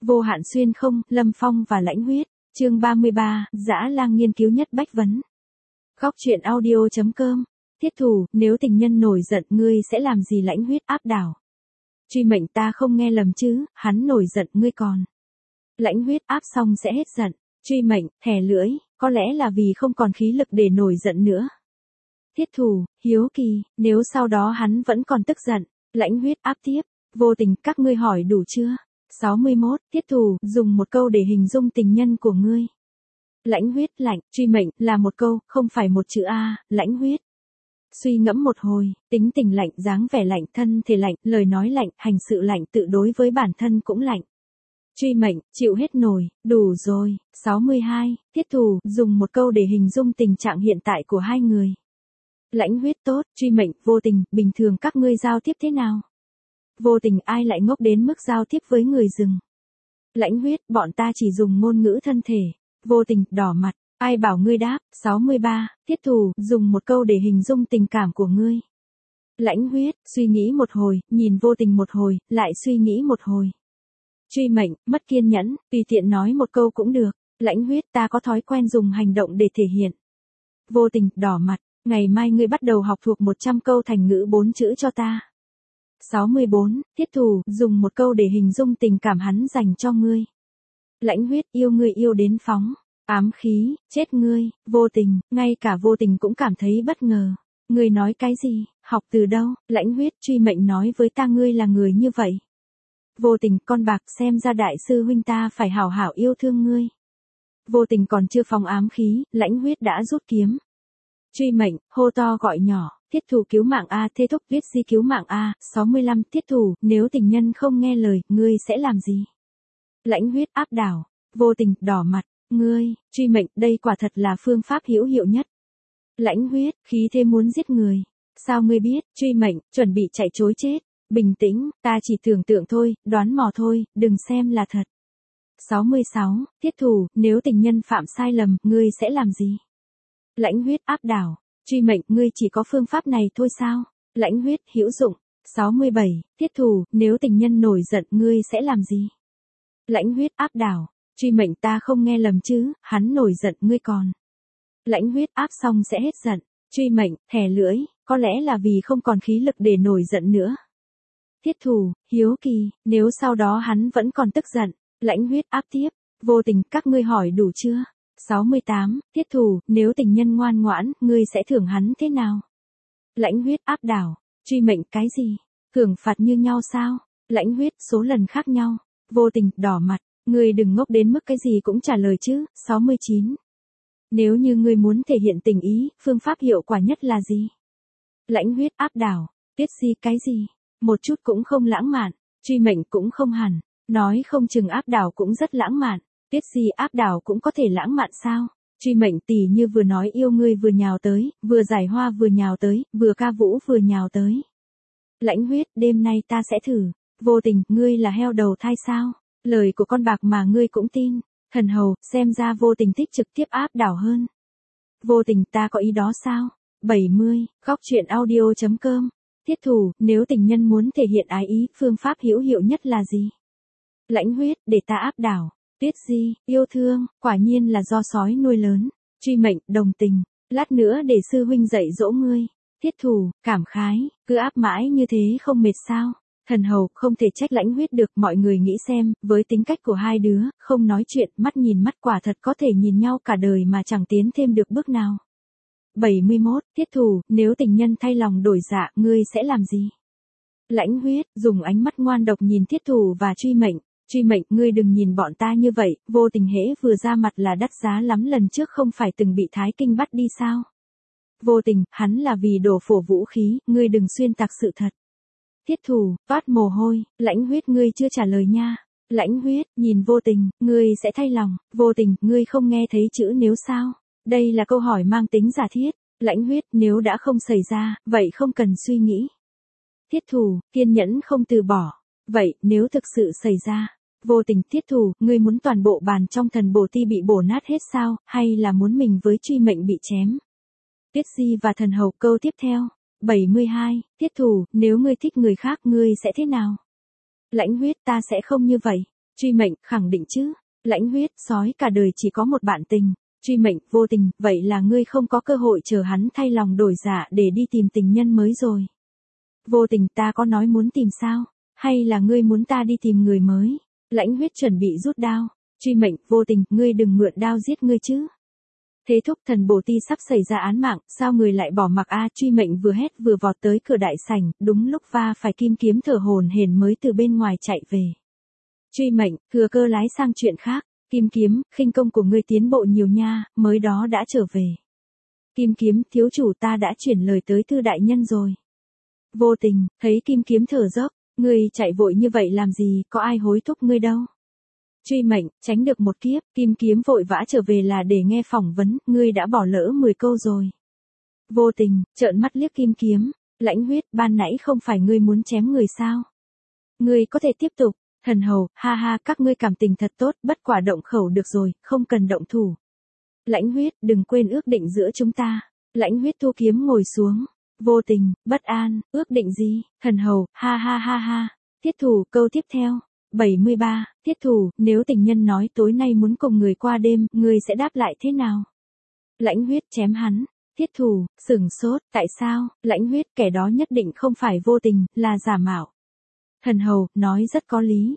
Vô hạn xuyên không, Lâm Phong và Lãnh Huyết. Chương 33, Dã Lang nghiên cứu nhất bách vấn. Góc truyện audio.com. Tiết Thù, nếu tình nhân nổi giận ngươi sẽ làm gì? Lãnh Huyết áp đảo. Truy Mệnh, ta không nghe lầm chứ, hắn nổi giận ngươi còn. Lãnh Huyết áp xong sẽ hết giận. Truy Mệnh, thè lưỡi, có lẽ là vì không còn khí lực để nổi giận nữa. Tiết Thù, hiếu kỳ, nếu sau đó hắn vẫn còn tức giận. Lãnh Huyết áp tiếp. Vô Tình, các ngươi hỏi đủ chưa? 61, Tiết Thù, dùng một câu để hình dung tình nhân của ngươi. Lãnh Huyết lạnh, Truy Mệnh, là một câu, không phải một chữ A. Lãnh Huyết suy ngẫm một hồi, tính tình lạnh, dáng vẻ lạnh, thân thể lạnh, lời nói lạnh, hành sự lạnh, tự đối với bản thân cũng lạnh. Truy Mệnh, chịu hết nổi, đủ rồi. 62, Tiết Thù, dùng một câu để hình dung tình trạng hiện tại của hai người. Lãnh Huyết tốt, Truy Mệnh, Vô Tình, bình thường các ngươi giao tiếp thế nào? Vô Tình, ai lại ngốc đến mức giao tiếp với người rừng? Lãnh Huyết, bọn ta chỉ dùng ngôn ngữ thân thể. Vô Tình, đỏ mặt, ai bảo ngươi đáp? 63, Tiết Thù, dùng một câu để hình dung tình cảm của ngươi. Lãnh Huyết, suy nghĩ một hồi, nhìn Vô Tình một hồi, lại suy nghĩ một hồi. Truy Mệnh, mất kiên nhẫn, tùy tiện nói một câu cũng được. Lãnh Huyết, ta có thói quen dùng hành động để thể hiện. Vô Tình, đỏ mặt, ngày mai ngươi bắt đầu học thuộc 100 câu thành ngữ 4 chữ cho ta. 64, Tiết Thù, dùng một câu để hình dung tình cảm hắn dành cho ngươi. Lãnh Huyết, yêu ngươi yêu đến phóng. Ám khí, chết ngươi. Vô Tình, ngay cả Vô Tình cũng cảm thấy bất ngờ. Ngươi nói cái gì, học từ đâu? Lãnh Huyết, Truy Mệnh nói với ta ngươi là người như vậy. Vô Tình, con bạc, xem ra đại sư huynh ta phải hảo hảo yêu thương ngươi. Vô Tình còn chưa phóng ám khí, Lãnh Huyết đã rút kiếm. Truy Mệnh, hô to gọi nhỏ, Tiết Thù cứu mạng A, thê thúc viết di cứu mạng A. 65, Tiết Thù, nếu tình nhân không nghe lời, ngươi sẽ làm gì? Lãnh Huyết áp đảo. Vô Tình, đỏ mặt, ngươi. Truy Mệnh, đây quả thật là phương pháp hữu hiệu nhất. Lãnh Huyết, khí thế muốn giết người. Sao ngươi biết? Truy Mệnh, chuẩn bị chạy trối chết. Bình tĩnh, ta chỉ tưởng tượng thôi, đoán mò thôi, đừng xem là thật. 66, Tiết Thù, nếu tình nhân phạm sai lầm, ngươi sẽ làm gì? Lãnh Huyết áp đảo. Truy Mệnh, ngươi chỉ có phương pháp này thôi sao? Lãnh Huyết, hữu dụng. 67, Tiết Thù, nếu tình nhân nổi giận, ngươi sẽ làm gì? Lãnh Huyết áp đảo. Truy Mệnh, ta không nghe lầm chứ, hắn nổi giận ngươi còn. Lãnh Huyết áp xong sẽ hết giận. Truy Mệnh, thè lưỡi, có lẽ là vì không còn khí lực để nổi giận nữa. Tiết Thù, hiếu kỳ, nếu sau đó hắn vẫn còn tức giận. Lãnh Huyết áp tiếp. Vô Tình, các ngươi hỏi đủ chưa? 68, Tiết Thù, nếu tình nhân ngoan ngoãn, ngươi sẽ thưởng hắn thế nào? Lãnh Huyết áp đảo. Truy Mệnh, cái gì? Thưởng phạt như nhau sao? Lãnh Huyết, số lần khác nhau. Vô Tình, đỏ mặt, ngươi đừng ngốc đến mức cái gì cũng trả lời chứ. 69, nếu như ngươi muốn thể hiện tình ý, phương pháp hiệu quả nhất là gì? Lãnh Huyết áp đảo. Tiết Di, cái gì? Một chút cũng không lãng mạn. Truy Mệnh, cũng không hẳn. Nói không chừng áp đảo cũng rất lãng mạn. Tiết Di, áp đảo cũng có thể lãng mạn sao? Truy Mệnh, tỉ như vừa nói yêu ngươi vừa nhào tới, vừa giải hoa vừa nhào tới, vừa ca vũ vừa nhào tới. Lãnh Huyết, đêm nay ta sẽ thử. Vô Tình, ngươi là heo đầu thai sao? Lời của con bạc mà ngươi cũng tin. Thần hầu, xem ra Vô Tình thích trực tiếp áp đảo hơn. Vô Tình, ta có ý đó sao? 70, góc truyện audio.com. Tiết Thù, nếu tình nhân muốn thể hiện ái ý, phương pháp hữu hiệu nhất là gì? Lãnh Huyết, để ta áp đảo. Tiết Di, yêu thương, quả nhiên là do sói nuôi lớn. Truy Mệnh, đồng tình, lát nữa để sư huynh dạy dỗ ngươi. Tiết Thù, cảm khái, cứ áp mãi như thế không mệt sao? Thần hầu, không thể trách Lãnh Huyết được, mọi người nghĩ xem, với tính cách của hai đứa, không nói chuyện, mắt nhìn mắt quả thật có thể nhìn nhau cả đời mà chẳng tiến thêm được bước nào. 71, Tiết Thù, nếu tình nhân thay lòng đổi dạ, ngươi sẽ làm gì? Lãnh Huyết, dùng ánh mắt ngoan độc nhìn Tiết Thù và Truy Mệnh. Truy Mệnh, ngươi đừng nhìn bọn ta như vậy, Vô Tình hễ vừa ra mặt là đắt giá lắm, lần trước không phải từng bị Thái Kinh bắt đi sao? Vô Tình, hắn là vì đổ phổ vũ khí, ngươi đừng xuyên tạc sự thật. Tiết Thù, toát mồ hôi. Lãnh Huyết, ngươi chưa trả lời nha. Lãnh Huyết, nhìn Vô Tình, ngươi sẽ thay lòng. Vô Tình, ngươi không nghe thấy chữ nếu sao? Đây là câu hỏi mang tính giả thiết. Lãnh Huyết, nếu đã không xảy ra, vậy không cần suy nghĩ. Tiết Thù, kiên nhẫn không từ bỏ. Vậy, nếu thực sự xảy ra? Vô Tình, Tiết Thù, ngươi muốn toàn bộ bàn trong thần bổ ti bị bổ nát hết sao, hay là muốn mình với Truy Mệnh bị chém? Tiết Di và Thần Hầu, câu tiếp theo. 72, Tiết Thù, nếu ngươi thích người khác, ngươi sẽ thế nào? Lãnh Huyết, ta sẽ không như vậy. Truy mệnh, khẳng định chứ. Lãnh huyết, sói cả đời chỉ có một bạn tình. Truy mệnh, vô tình, vậy là ngươi không có cơ hội chờ hắn thay lòng đổi dạ để đi tìm tình nhân mới rồi. Vô tình, ta có nói muốn tìm sao? Hay là ngươi muốn ta đi tìm người mới? Lãnh huyết chuẩn bị rút đao. Truy mệnh, vô tình, ngươi đừng mượn đao giết ngươi chứ. Thế thúc, thần bổ ti sắp xảy ra án mạng, sao người lại bỏ mặc a? Truy mệnh vừa hét vừa vọt tới cửa đại sảnh, đúng lúc va phải kim kiếm thở hổn hển mới từ bên ngoài chạy về. Truy mệnh, thừa cơ lái sang chuyện khác. Kim kiếm, khinh công của ngươi tiến bộ nhiều nha, mới đó đã trở về. Kim kiếm, thiếu chủ ta đã chuyển lời tới thư đại nhân rồi. Vô tình, thấy kim kiếm thở dốc, ngươi chạy vội như vậy làm gì, có ai hối thúc ngươi đâu. Truy mệnh, tránh được một kiếp, kim kiếm vội vã trở về là để nghe phỏng vấn, ngươi đã bỏ lỡ 10 câu rồi. Vô tình, trợn mắt liếc kim kiếm, lãnh huyết, ban nãy không phải ngươi muốn chém người sao? Ngươi có thể tiếp tục. Thần hầu, ha ha, các ngươi cảm tình thật tốt, bất quả động khẩu được rồi, không cần động thủ. Lãnh huyết, đừng quên ước định giữa chúng ta. Lãnh huyết thu kiếm ngồi xuống. Vô tình, bất an, ước định gì? Thần hầu, ha ha ha ha. Thiết thủ, câu tiếp theo. 73, thiết thủ, nếu tình nhân nói tối nay muốn cùng người qua đêm, ngươi sẽ đáp lại thế nào? Lãnh huyết, chém hắn. Thiết thủ, sửng sốt, tại sao? Lãnh huyết, kẻ đó nhất định không phải vô tình, là giả mạo. Thần hầu, nói rất có lý.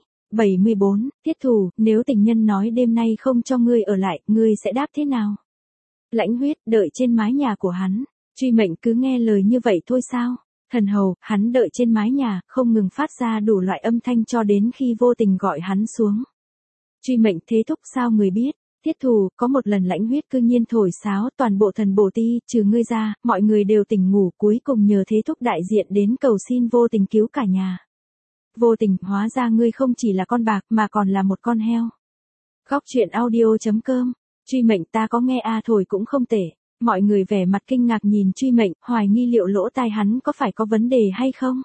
74, thiết thủ, nếu tình nhân nói đêm nay không cho ngươi ở lại, ngươi sẽ đáp thế nào? Lãnh huyết, đợi trên mái nhà của hắn. Truy mệnh, cứ nghe lời như vậy thôi sao? Thần hầu, hắn đợi trên mái nhà, không ngừng phát ra đủ loại âm thanh cho đến khi vô tình gọi hắn xuống. Truy mệnh, thế thúc sao người biết? Thiết thủ, có một lần lãnh huyết cư nhiên thổi sáo, toàn bộ thần bổ ti, trừ ngươi ra, mọi người đều tỉnh ngủ, cuối cùng nhờ thế thúc đại diện đến cầu xin vô tình cứu cả nhà. Vô tình, hóa ra ngươi không chỉ là con bạc mà còn là một con heo. Góc truyện audio.com. Truy mệnh, ta có nghe thổi cũng không tệ. Mọi người vẻ mặt kinh ngạc nhìn truy mệnh, hoài nghi liệu lỗ tai hắn có phải có vấn đề hay không.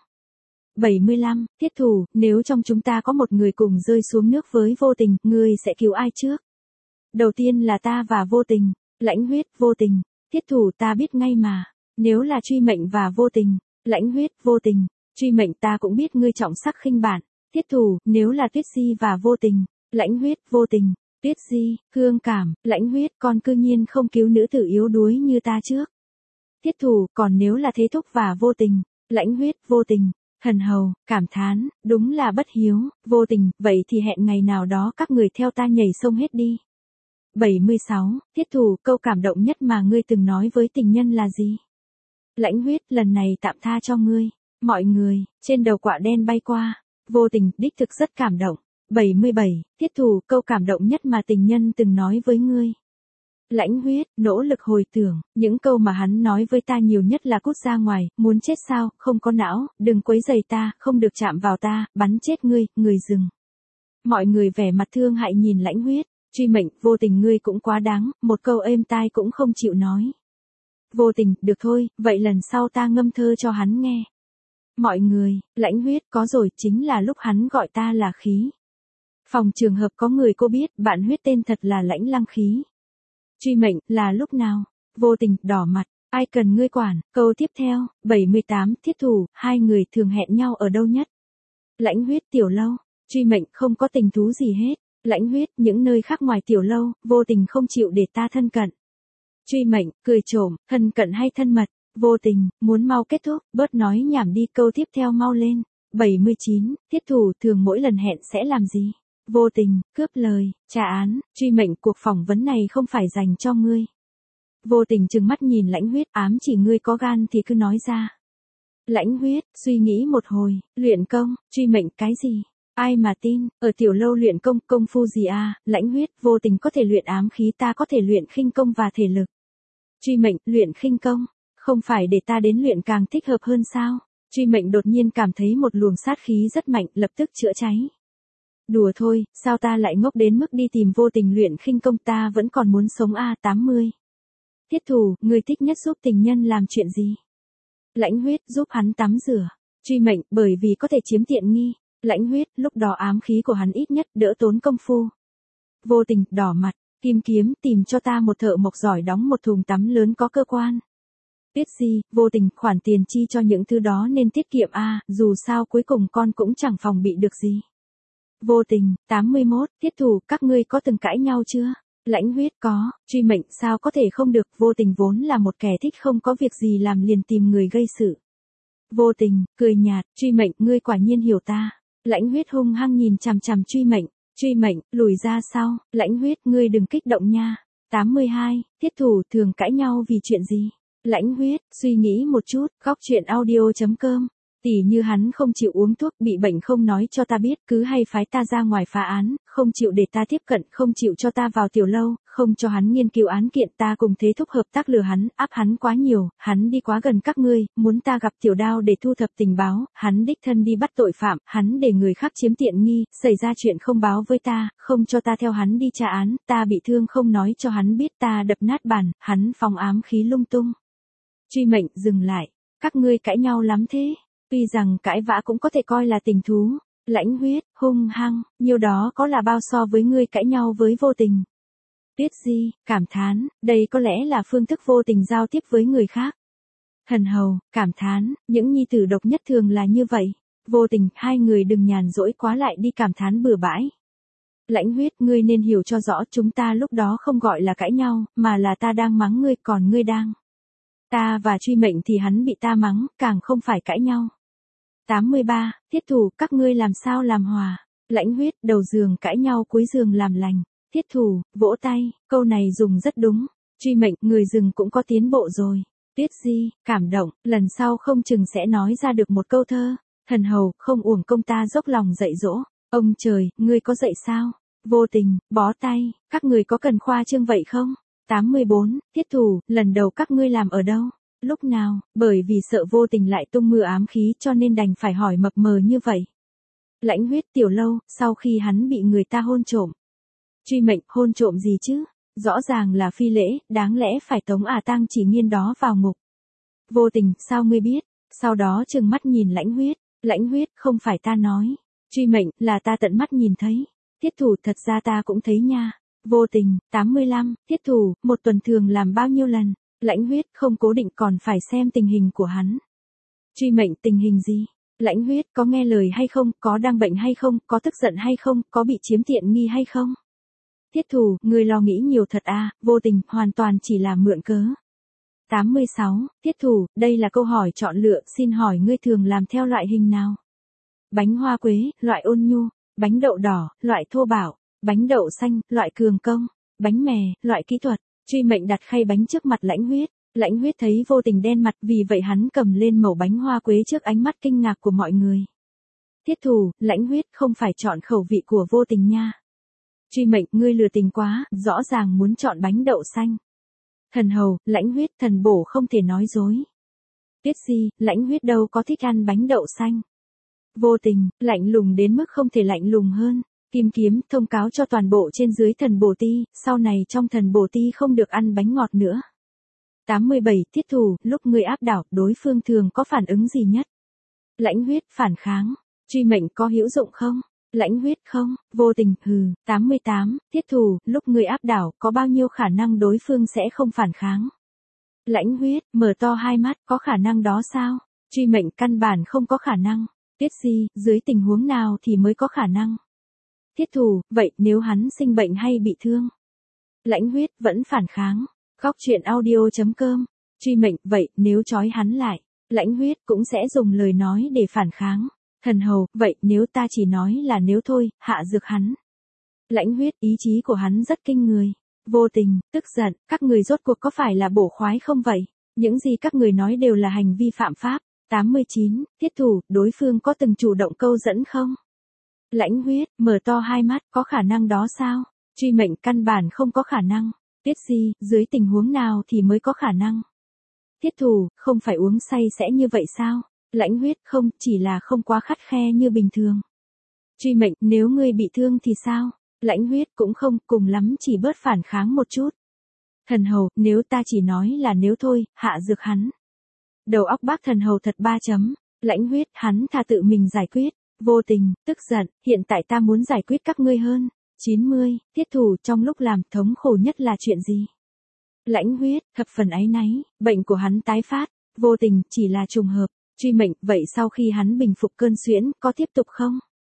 75, thiết thủ, nếu trong chúng ta có một người cùng rơi xuống nước với vô tình, ngươi sẽ cứu ai trước? Đầu tiên là ta và vô tình. Lãnh huyết, vô tình. Thiết thủ, ta biết ngay mà. Nếu là truy mệnh và vô tình. Lãnh huyết, vô tình. Truy mệnh, ta cũng biết ngươi trọng sắc khinh bạn. Thiết thủ, nếu là Tuyết Di và vô tình. Lãnh huyết, vô tình. Tuyết Di, hương cảm, lãnh huyết, con cư nhiên không cứu nữ tử yếu đuối như ta trước. Thiết thủ, còn nếu là thế thúc và vô tình. Lãnh huyết, vô tình. Thần hầu, cảm thán, đúng là bất hiếu. Vô tình, vậy thì hẹn ngày nào đó các người theo ta nhảy sông hết đi. 76, thiết thủ, câu cảm động nhất mà ngươi từng nói với tình nhân là gì? Lãnh huyết, lần này tạm tha cho ngươi. Mọi người, trên đầu quạ đen bay qua. Vô tình, đích thực rất cảm động. 77, thiết thủ, câu cảm động nhất mà tình nhân từng nói với ngươi. Lãnh huyết, nỗ lực hồi tưởng, những câu mà hắn nói với ta nhiều nhất là cút ra ngoài, muốn chết sao, không có não, đừng quấy rầy ta, không được chạm vào ta, bắn chết ngươi, người dừng. Mọi người vẻ mặt thương hại nhìn lãnh huyết, truy mệnh, vô tình ngươi cũng quá đáng, một câu êm tai cũng không chịu nói. Vô tình, được thôi, vậy lần sau ta ngâm thơ cho hắn nghe. Mọi người, lãnh huyết, có rồi, chính là lúc hắn gọi ta là khí. Phòng trường hợp có người cô biết, bạn huyết tên thật là lãnh lăng khí. Truy mệnh, là lúc nào? Vô tình, đỏ mặt, ai cần ngươi quản? Câu tiếp theo, 78, thiết thủ, hai người thường hẹn nhau ở đâu nhất? Lãnh huyết, tiểu lâu. Truy mệnh, không có tình thú gì hết. Lãnh huyết, những nơi khác ngoài tiểu lâu, vô tình không chịu để ta thân cận. Truy mệnh, cười trộm, thân cận hay thân mật? Vô tình, muốn mau kết thúc, bớt nói nhảm đi, câu tiếp theo mau lên. 79, thiết thủ, thường mỗi lần hẹn sẽ làm gì? Vô tình, cướp lời, trả án. Truy mệnh, cuộc phỏng vấn này không phải dành cho ngươi. Vô tình trừng mắt nhìn lãnh huyết, ám chỉ ngươi có gan thì cứ nói ra. Lãnh huyết, suy nghĩ một hồi, luyện công. Truy mệnh, cái gì? Ai mà tin, ở tiểu lâu luyện công phu gì à? Lãnh huyết, vô tình có thể luyện ám khí, ta có thể luyện khinh công và thể lực. Truy mệnh, luyện khinh công, không phải để ta đến luyện càng thích hợp hơn sao? Truy mệnh đột nhiên cảm thấy một luồng sát khí rất mạnh, lập tức chữa cháy. Đùa thôi, sao ta lại ngốc đến mức đi tìm vô tình luyện khinh công, ta vẫn còn muốn sống a. 80. Thiết thủ, người thích nhất giúp tình nhân làm chuyện gì? Lãnh huyết, giúp hắn tắm rửa. Truy mệnh, bởi vì có thể chiếm tiện nghi. Lãnh huyết, lúc đó ám khí của hắn ít nhất đỡ tốn công phu. Vô tình, đỏ mặt, kim kiếm, tìm cho ta một thợ mộc giỏi đóng một thùng tắm lớn có cơ quan. Tuyết Di, vô tình, khoản tiền chi cho những thứ đó nên tiết kiệm a, dù sao cuối cùng con cũng chẳng phòng bị được gì. Vô tình, 81, thiết thủ, các ngươi có từng cãi nhau chưa? Lãnh huyết có, truy mệnh sao có thể không được, vô tình vốn là một kẻ thích không có việc gì làm liền tìm người gây sự. Vô tình, cười nhạt, truy mệnh, ngươi quả nhiên hiểu ta. Lãnh huyết hung hăng nhìn chằm chằm truy mệnh, lùi ra sau, lãnh huyết, ngươi đừng kích động nha. 82, thiết thủ, thường cãi nhau vì chuyện gì? Lãnh huyết, suy nghĩ một chút, góc chuyện audio.com. Tỉ như hắn không chịu uống thuốc, bị bệnh không nói cho ta biết, cứ hay phái ta ra ngoài phá án, không chịu để ta tiếp cận, không chịu cho ta vào tiểu lâu, không cho hắn nghiên cứu án kiện, ta cùng thế thúc hợp tác lừa hắn, áp hắn quá nhiều, hắn đi quá gần các ngươi, muốn ta gặp tiểu đao để thu thập tình báo, hắn đích thân đi bắt tội phạm, hắn để người khác chiếm tiện nghi, xảy ra chuyện không báo với ta, không cho ta theo hắn đi tra án, ta bị thương không nói cho hắn biết, ta đập nát bàn, hắn phóng ám khí lung tung. Truy mệnh, dừng lại, các ngươi cãi nhau lắm thế. Tuy rằng cãi vã cũng có thể coi là tình thú, lãnh huyết, hung hăng, nhiều đó có là bao so với ngươi cãi nhau với vô tình. Tuyết Di, cảm thán, đây có lẽ là phương thức vô tình giao tiếp với người khác. Thần hầu, cảm thán, những nhi tử độc nhất thường là như vậy. Vô tình, hai người đừng nhàn rỗi quá lại đi cảm thán bừa bãi. Lãnh huyết, ngươi nên hiểu cho rõ, chúng ta lúc đó không gọi là cãi nhau, mà là ta đang mắng ngươi còn ngươi đang. Ta và truy mệnh thì hắn bị ta mắng, càng không phải cãi nhau. 83, thiết thủ, các ngươi làm sao làm hòa? Lãnh huyết, đầu giường cãi nhau cuối giường làm lành. Thiết thủ, vỗ tay, câu này dùng rất đúng. Truy mệnh, người rừng cũng có tiến bộ rồi. Tuyết Di, cảm động, lần sau không chừng sẽ nói ra được một câu thơ. Thần hầu, không uổng công ta dốc lòng dạy dỗ. Ông trời, ngươi có dạy sao? Vô tình, bó tay, các người có cần khoa trương vậy không? 84, thiết thủ, lần đầu các ngươi làm ở đâu? Lúc nào, bởi vì sợ vô tình lại tung mưa ám khí cho nên đành phải hỏi mập mờ như vậy. Lãnh huyết, tiểu lâu, sau khi hắn bị người ta hôn trộm. Truy mệnh, hôn trộm gì chứ? Rõ ràng là phi lễ, đáng lẽ phải tống tang chỉ nghiên đó vào ngục. Vô tình, sao ngươi biết? Sau đó trừng mắt nhìn lãnh huyết, không phải ta nói. Truy mệnh, là ta tận mắt nhìn thấy. Thiết thủ, thật ra ta cũng thấy nha. Vô tình, 85, thiết thủ, một tuần thường làm bao nhiêu lần? Lãnh huyết, không cố định còn phải xem tình hình của hắn. Truy mệnh, tình hình gì? Lãnh huyết, có nghe lời hay không, có đang bệnh hay không, có tức giận hay không, có bị chiếm tiện nghi hay không? Thiết thủ, người lo nghĩ nhiều thật à, vô tình, hoàn toàn chỉ là mượn cớ. 86, thiết thủ, đây là câu hỏi chọn lựa, xin hỏi ngươi thường làm theo loại hình nào? Bánh hoa quế, loại ôn nhu, bánh đậu đỏ, loại thô bạo, bánh đậu xanh, loại cường công, bánh mè, loại kỹ thuật. Truy mệnh đặt khay bánh trước mặt lãnh huyết thấy vô tình đen mặt, vì vậy hắn cầm lên mẩu bánh hoa quế trước ánh mắt kinh ngạc của mọi người. Thiết thủ, lãnh huyết không phải chọn khẩu vị của vô tình nha. Truy mệnh, ngươi lừa tình quá, rõ ràng muốn chọn bánh đậu xanh. Thần hầu, lãnh huyết, thần bổ không thể nói dối. Tuyết Di, lãnh huyết đâu có thích ăn bánh đậu xanh. Vô tình, lạnh lùng đến mức không thể lạnh lùng hơn. Kim kiếm, thông cáo cho toàn bộ trên dưới thần bổ ti, sau này trong thần bổ ti không được ăn bánh ngọt nữa. 87, thiết thủ, lúc ngươi áp đảo, đối phương thường có phản ứng gì nhất? Lãnh huyết, phản kháng. Truy mệnh, có hữu dụng không? Lãnh huyết, không. Vô tình, hừ. 88, thiết thủ, lúc ngươi áp đảo, có bao nhiêu khả năng đối phương sẽ không phản kháng? Lãnh huyết, mở to hai mắt, có khả năng đó sao? Truy mệnh, căn bản không có khả năng. Tuyết Di, dưới tình huống nào thì mới có khả năng? Thiết thủ, vậy nếu hắn sinh bệnh hay bị thương? Lãnh huyết, vẫn phản kháng. Góc chuyện audio.com. Truy mệnh, vậy nếu trói hắn lại, lãnh huyết cũng sẽ dùng lời nói để phản kháng. Thần hầu, vậy nếu ta chỉ nói là nếu thôi, hạ dược hắn. Lãnh huyết, ý chí của hắn rất kinh người. Vô tình, tức giận, các người rốt cuộc có phải là bổ khoái không vậy? Những gì các người nói đều là hành vi phạm pháp. 89, thiết thủ, đối phương có từng chủ động câu dẫn không? Lãnh huyết, mở to hai mắt, có khả năng đó sao? Truy mệnh, căn bản không có khả năng. Tuyết Di, dưới tình huống nào thì mới có khả năng? Thiết thủ, không phải uống say sẽ như vậy sao? Lãnh huyết, không, chỉ là không quá khắt khe như bình thường. Truy mệnh, nếu ngươi bị thương thì sao? Lãnh huyết, cũng không, cùng lắm chỉ bớt phản kháng một chút. Thần hầu, nếu ta chỉ nói là nếu thôi, hạ dược hắn. Đầu óc bác thần hầu thật 3 chấm. Lãnh huyết, hắn thà tự mình giải quyết. Vô tình, tức giận, hiện tại ta muốn giải quyết các ngươi hơn. 90, thiết thủ, trong lúc làm thống khổ nhất là chuyện gì? Lãnh huyết, thập phần áy náy, bệnh của hắn tái phát. Vô tình, chỉ là trùng hợp. Truy mệnh, vậy sau khi hắn bình phục cơn suyễn, có tiếp tục không?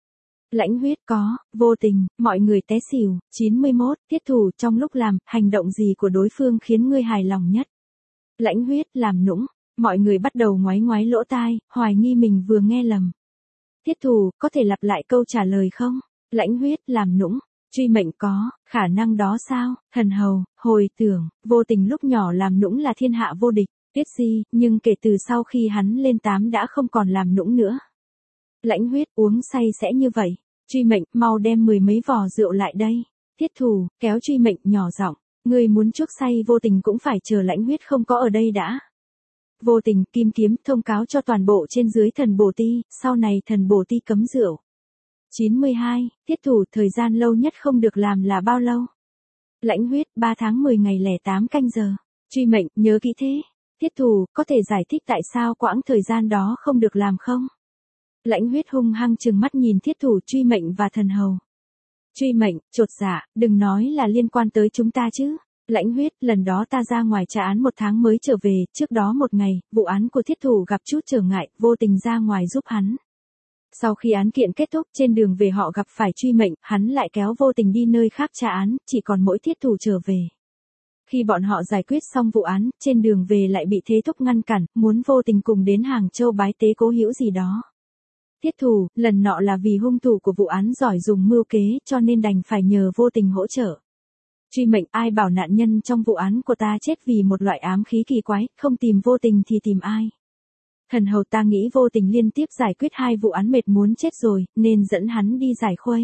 Lãnh huyết có, vô tình, mọi người té xỉu. 91, tiết thủ, trong lúc làm, hành động gì của đối phương khiến ngươi hài lòng nhất? Lãnh huyết, làm nũng. Mọi người bắt đầu ngoáy ngoáy lỗ tai, hoài nghi mình vừa nghe lầm. Tiết thủ, có thể lặp lại câu trả lời không? Lãnh huyết, làm nũng. Truy mệnh có, khả năng đó sao? Thần hầu, hồi tưởng, vô tình lúc nhỏ làm nũng là thiên hạ vô địch. Tiết Di, nhưng kể từ sau khi hắn lên 8 đã không còn làm nũng nữa. Lãnh huyết, uống say sẽ như vậy. Truy mệnh, mau đem 10 mấy vò rượu lại đây. Thiết thủ, kéo truy mệnh, nhỏ giọng. Người muốn chuốc say vô tình cũng phải chờ lãnh huyết không có ở đây đã. Vô tình, kim kiếm, thông cáo cho toàn bộ trên dưới thần bổ ti, sau này thần bổ ti cấm rượu. 92, thiết thủ, thời gian lâu nhất không được làm là bao lâu? Lãnh huyết, 3 tháng 10 ngày lẻ 8 canh giờ. Truy mệnh, nhớ kỹ thế. Thiết thủ, có thể giải thích tại sao quãng thời gian đó không được làm không? Lãnh huyết hung hăng trừng mắt nhìn thiết thủ, truy mệnh và thần hầu. Truy mệnh, chột dạ, đừng nói là liên quan tới chúng ta chứ. Lãnh huyết, lần đó ta ra ngoài tra án 1 tháng mới trở về, trước đó 1 ngày, vụ án của thiết thủ gặp chút trở ngại, vô tình ra ngoài giúp hắn. Sau khi án kiện kết thúc, trên đường về họ gặp phải truy mệnh, hắn lại kéo vô tình đi nơi khác tra án, chỉ còn mỗi thiết thủ trở về. Khi bọn họ giải quyết xong vụ án, trên đường về lại bị thế thúc ngăn cản, muốn vô tình cùng đến Hàng Châu bái tế cố hữu gì đó. Thiết thủ, lần nọ là vì hung thủ của vụ án giỏi dùng mưu kế cho nên đành phải nhờ vô tình hỗ trợ. Truy mệnh, ai bảo nạn nhân trong vụ án của ta chết vì một loại ám khí kỳ quái, không tìm vô tình thì tìm ai? Thần hầu, ta nghĩ vô tình liên tiếp giải quyết 2 vụ án mệt muốn chết rồi, nên dẫn hắn đi giải khuây.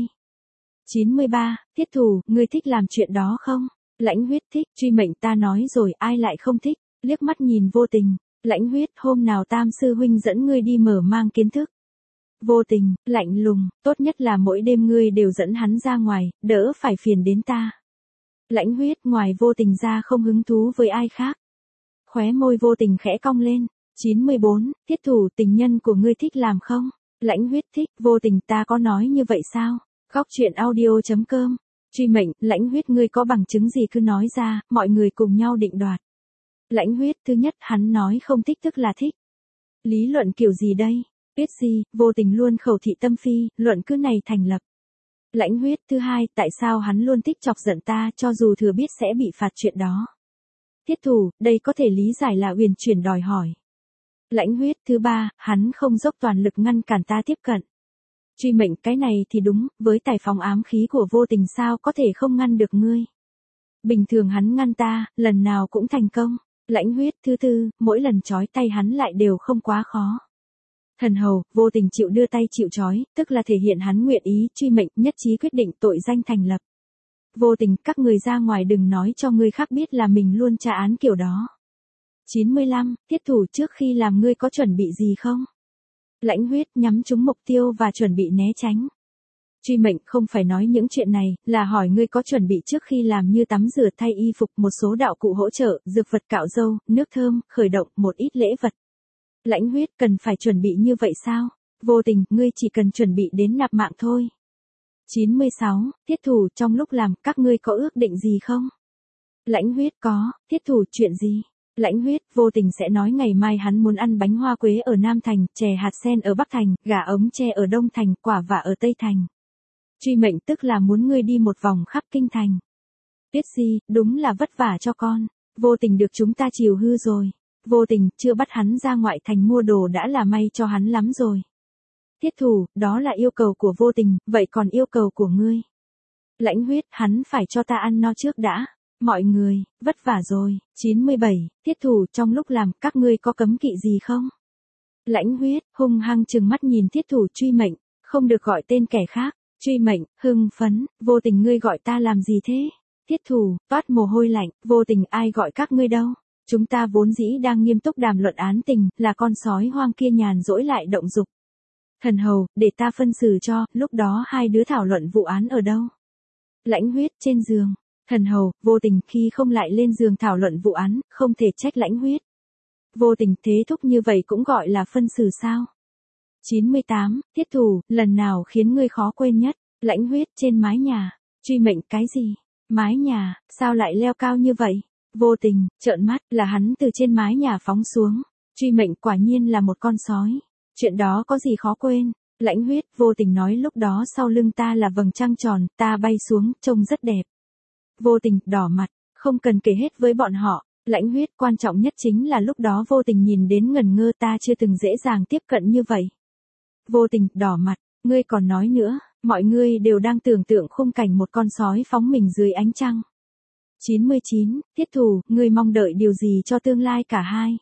93, thiết thủ, ngươi thích làm chuyện đó không? Lãnh huyết, thích. Truy mệnh, ta nói rồi, ai lại không thích? Liếc mắt nhìn vô tình. Lãnh huyết, hôm nào Tam sư huynh dẫn ngươi đi mở mang kiến thức. Vô tình, lạnh lùng, tốt nhất là mỗi đêm ngươi đều dẫn hắn ra ngoài, đỡ phải phiền đến ta. Lãnh huyết, ngoài vô tình ra không hứng thú với ai khác. Khóe môi vô tình khẽ cong lên. 94, thiết thủ, tình nhân của ngươi thích làm không? Lãnh huyết, thích. Vô tình, ta có nói như vậy sao? Góc truyện audio.com. Truy mệnh, lãnh huyết, ngươi có bằng chứng gì cứ nói ra, mọi người cùng nhau định đoạt. Lãnh huyết, thứ nhất, hắn nói không thích tức là thích. Lý luận kiểu gì đây? Biết gì, vô tình luôn khẩu thị tâm phi, luận cứ này thành lập. Lãnh huyết, thứ hai, tại sao hắn luôn thích chọc giận ta cho dù thừa biết sẽ bị phạt chuyện đó? Thiết thủ, đây có thể lý giải là uyển chuyển đòi hỏi. Lãnh huyết, thứ ba, hắn không dốc toàn lực ngăn cản ta tiếp cận. Truy mệnh, cái này thì đúng, với tài phóng ám khí của vô tình sao có thể không ngăn được ngươi. Bình thường hắn ngăn ta, lần nào cũng thành công. Lãnh huyết, thứ tư, mỗi lần trói tay hắn lại đều không quá khó. Thần hầu, vô tình chịu đưa tay chịu trói, tức là thể hiện hắn nguyện ý. Truy mệnh, nhất trí quyết định tội danh thành lập. Vô tình, các người ra ngoài đừng nói cho người khác biết là mình luôn tra án kiểu đó. 95, thiết thủ, trước khi làm ngươi có chuẩn bị gì không? Lãnh huyết, nhắm trúng mục tiêu và chuẩn bị né tránh. Truy mệnh, không phải nói những chuyện này, là hỏi ngươi có chuẩn bị trước khi làm như tắm rửa, thay y phục, một số đạo cụ hỗ trợ, dược vật, cạo râu, nước thơm, khởi động, một ít lễ vật. Lãnh huyết, cần phải chuẩn bị như vậy sao? Vô tình, ngươi chỉ cần chuẩn bị đến nạp mạng thôi. 96, thiết thủ, trong lúc làm, các ngươi có ước định gì không? Lãnh huyết, có. Thiết thủ, chuyện gì? Lãnh huyết, vô tình sẽ nói ngày mai hắn muốn ăn bánh hoa quế ở Nam Thành, chè hạt sen ở Bắc Thành, gà ống tre ở Đông Thành, quả vả ở Tây Thành. Truy mệnh, tức là muốn ngươi đi một vòng khắp kinh thành. Biết gì, đúng là vất vả cho con. Vô tình được chúng ta chiều hư rồi. Vô tình, chưa bắt hắn ra ngoại thành mua đồ đã là may cho hắn lắm rồi. Thiết thủ, đó là yêu cầu của vô tình, vậy còn yêu cầu của ngươi? Lãnh huyết, hắn phải cho ta ăn no trước đã. Mọi người, vất vả rồi. 97, thiết thủ, trong lúc làm, các ngươi có cấm kỵ gì không? Lãnh huyết, hung hăng trừng mắt nhìn thiết thủ. Truy mệnh, không được gọi tên kẻ khác. Truy mệnh, hưng phấn, vô tình, ngươi gọi ta làm gì thế? Thiết thủ, toát mồ hôi lạnh, vô tình, ai gọi các ngươi đâu? Chúng ta vốn dĩ đang nghiêm túc đàm luận án tình, là con sói hoang kia nhàn rỗi lại động dục. Thần hầu, để ta phân xử cho, lúc đó hai đứa thảo luận vụ án ở đâu? Lãnh huyết, trên giường. Thần hầu, vô tình, khi không lại lên giường thảo luận vụ án, không thể trách lãnh huyết. Vô tình, thế thúc như vậy cũng gọi là phân xử sao? 98, thiết thủ, lần nào khiến ngươi khó quên nhất? Lãnh huyết, trên mái nhà. Truy mệnh, cái gì? Mái nhà, sao lại leo cao như vậy? Vô tình, trợn mắt, là hắn từ trên mái nhà phóng xuống. Truy mệnh, quả nhiên là một con sói. Chuyện đó có gì khó quên? Lãnh Huyết, Vô Tình nói lúc đó sau lưng ta là vầng trăng tròn, ta bay xuống, trông rất đẹp. Vô Tình, đỏ mặt, không cần kể hết với bọn họ. Lãnh Huyết, quan trọng nhất chính là lúc đó Vô Tình nhìn đến ngẩn ngơ, ta chưa từng dễ dàng tiếp cận như vậy. Vô Tình, đỏ mặt, ngươi còn nói nữa, mọi người đều đang tưởng tượng khung cảnh một con sói phóng mình dưới ánh trăng. 99, Thiết Thủ, ngươi mong đợi điều gì cho tương lai cả hai?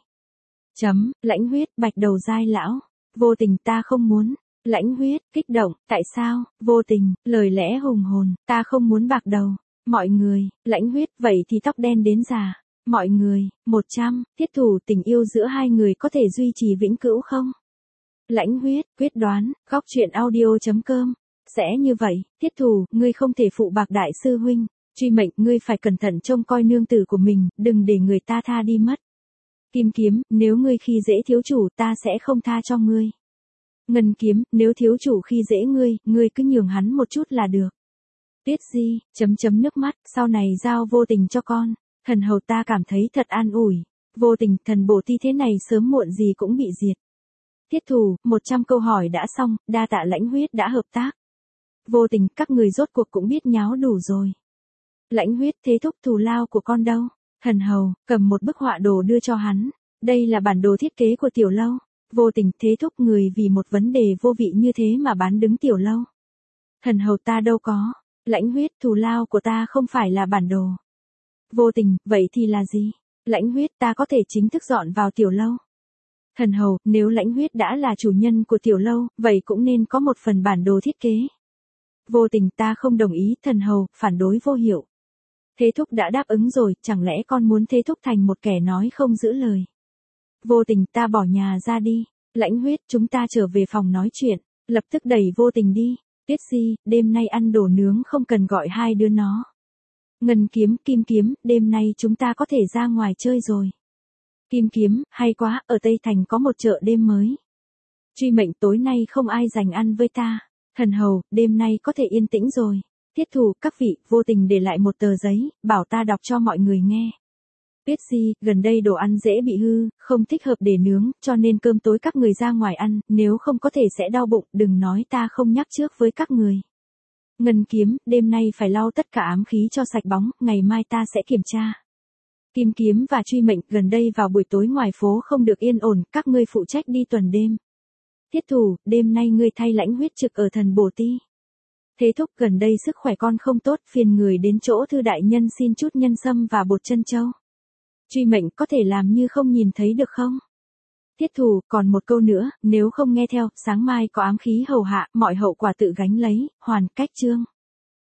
Lãnh Huyết, bạch đầu dai lão. Vô Tình, ta không muốn. Lãnh Huyết, kích động, tại sao? Vô Tình, lời lẽ hùng hồn, ta không muốn bạc đầu. Mọi người, Lãnh Huyết, vậy thì tóc đen đến già. Mọi người, 100, Thiết Thủ, tình yêu giữa hai người có thể duy trì vĩnh cửu không? Lãnh Huyết, quyết đoán, góc truyện audio.com. Sẽ như vậy, Thiết Thủ, ngươi không thể phụ bạc đại sư huynh. Truy Mệnh, ngươi phải cẩn thận trông coi nương tử của mình, đừng để người ta tha đi mất. Kim Kiếm, nếu ngươi khi dễ thiếu chủ ta sẽ không tha cho ngươi. Ngân Kiếm, nếu thiếu chủ khi dễ ngươi cứ nhường hắn một chút là được. Tuyết Di, nước mắt, sau này giao Vô Tình cho con. Thần hầu, ta cảm thấy thật an ủi. Vô Tình, thần bổ thi thế này sớm muộn gì cũng bị diệt. Thiết Thủ, 100 câu hỏi đã xong, đa tạ Lãnh Huyết đã hợp tác. Vô Tình, các người rốt cuộc cũng biết nháo đủ rồi. Lãnh Huyết, thế thúc thù lao của con đâu? Thần hầu, cầm một bức họa đồ đưa cho hắn. Đây là bản đồ thiết kế của tiểu lâu. Vô Tình, thế thúc người vì một vấn đề vô vị như thế mà bán đứng tiểu lâu. Thần hầu, ta đâu có. Lãnh Huyết, thù lao của ta không phải là bản đồ. Vô Tình, vậy thì là gì? Lãnh Huyết, ta có thể chính thức dọn vào tiểu lâu. Thần hầu, nếu Lãnh Huyết đã là chủ nhân của tiểu lâu, vậy cũng nên có một phần bản đồ thiết kế. Vô Tình, ta không đồng ý, thần hầu, phản đối vô hiệu. Thế thúc đã đáp ứng rồi, chẳng lẽ con muốn thế thúc thành một kẻ nói không giữ lời? Vô Tình, ta bỏ nhà ra đi. Lãnh Huyết, chúng ta trở về phòng nói chuyện. Lập tức đẩy Vô Tình đi. Tuyết Di, đêm nay ăn đồ nướng không cần gọi hai đứa nó. Ngân Kiếm, Kim Kiếm, đêm nay chúng ta có thể ra ngoài chơi rồi. Kim Kiếm, hay quá, ở Tây Thành có một chợ đêm mới. Truy Mệnh, tối nay không ai dành ăn với ta. Thần hầu, đêm nay có thể yên tĩnh rồi. Thiết Thủ, các vị, Vô Tình để lại một tờ giấy, bảo ta đọc cho mọi người nghe. Tuyết Di, gần đây đồ ăn dễ bị hư, không thích hợp để nướng, cho nên cơm tối các người ra ngoài ăn, nếu không có thể sẽ đau bụng, đừng nói ta không nhắc trước với các người. Ngân Kiếm, đêm nay phải lau tất cả ám khí cho sạch bóng, ngày mai ta sẽ kiểm tra. Kim Kiếm và Truy Mệnh, gần đây vào buổi tối ngoài phố không được yên ổn, các ngươi phụ trách đi tuần đêm. Thiết Thủ, đêm nay ngươi thay Lãnh Huyết trực ở thần bổ ti. Thế thúc, gần đây sức khỏe con không tốt, phiền người đến chỗ thư đại nhân xin chút nhân sâm và bột chân châu. Truy Mệnh, có thể làm như không nhìn thấy được không? Thiết Thủ, còn một câu nữa, nếu không nghe theo, sáng mai có ám khí hầu hạ, mọi hậu quả tự gánh lấy, hoàn, cách chương.